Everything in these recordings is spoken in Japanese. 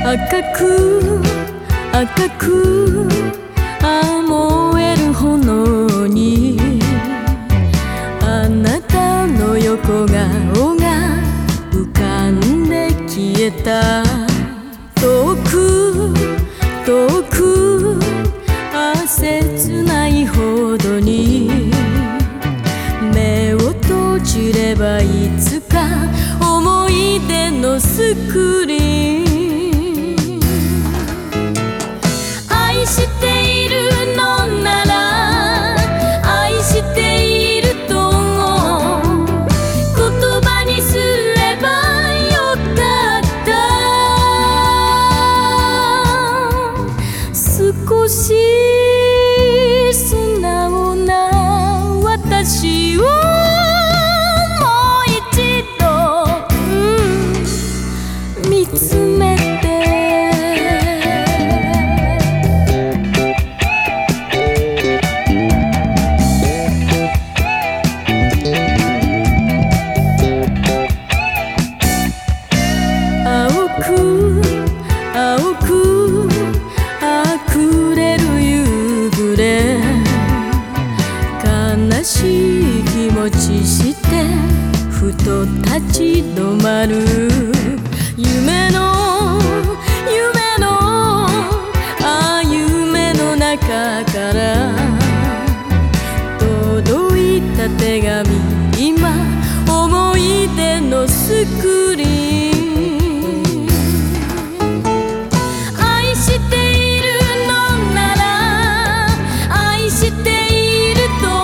赤く赤く燃える炎にあなたの横顔が浮かんで消えた。遠く遠く切ないほどに目を閉じればいつか思い出のスクリーン。愛しているのなら愛していると言葉にすればよかった。少し素直な私を見つめて青く青く溢れる夕暮れ悲しい気持ちしてふと立ち止まる。夢の中から届いた手紙、今思い出のスクリーン。愛しているのなら愛していると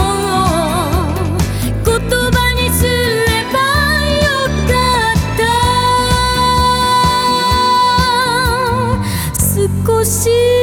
言葉にすればよかった。少し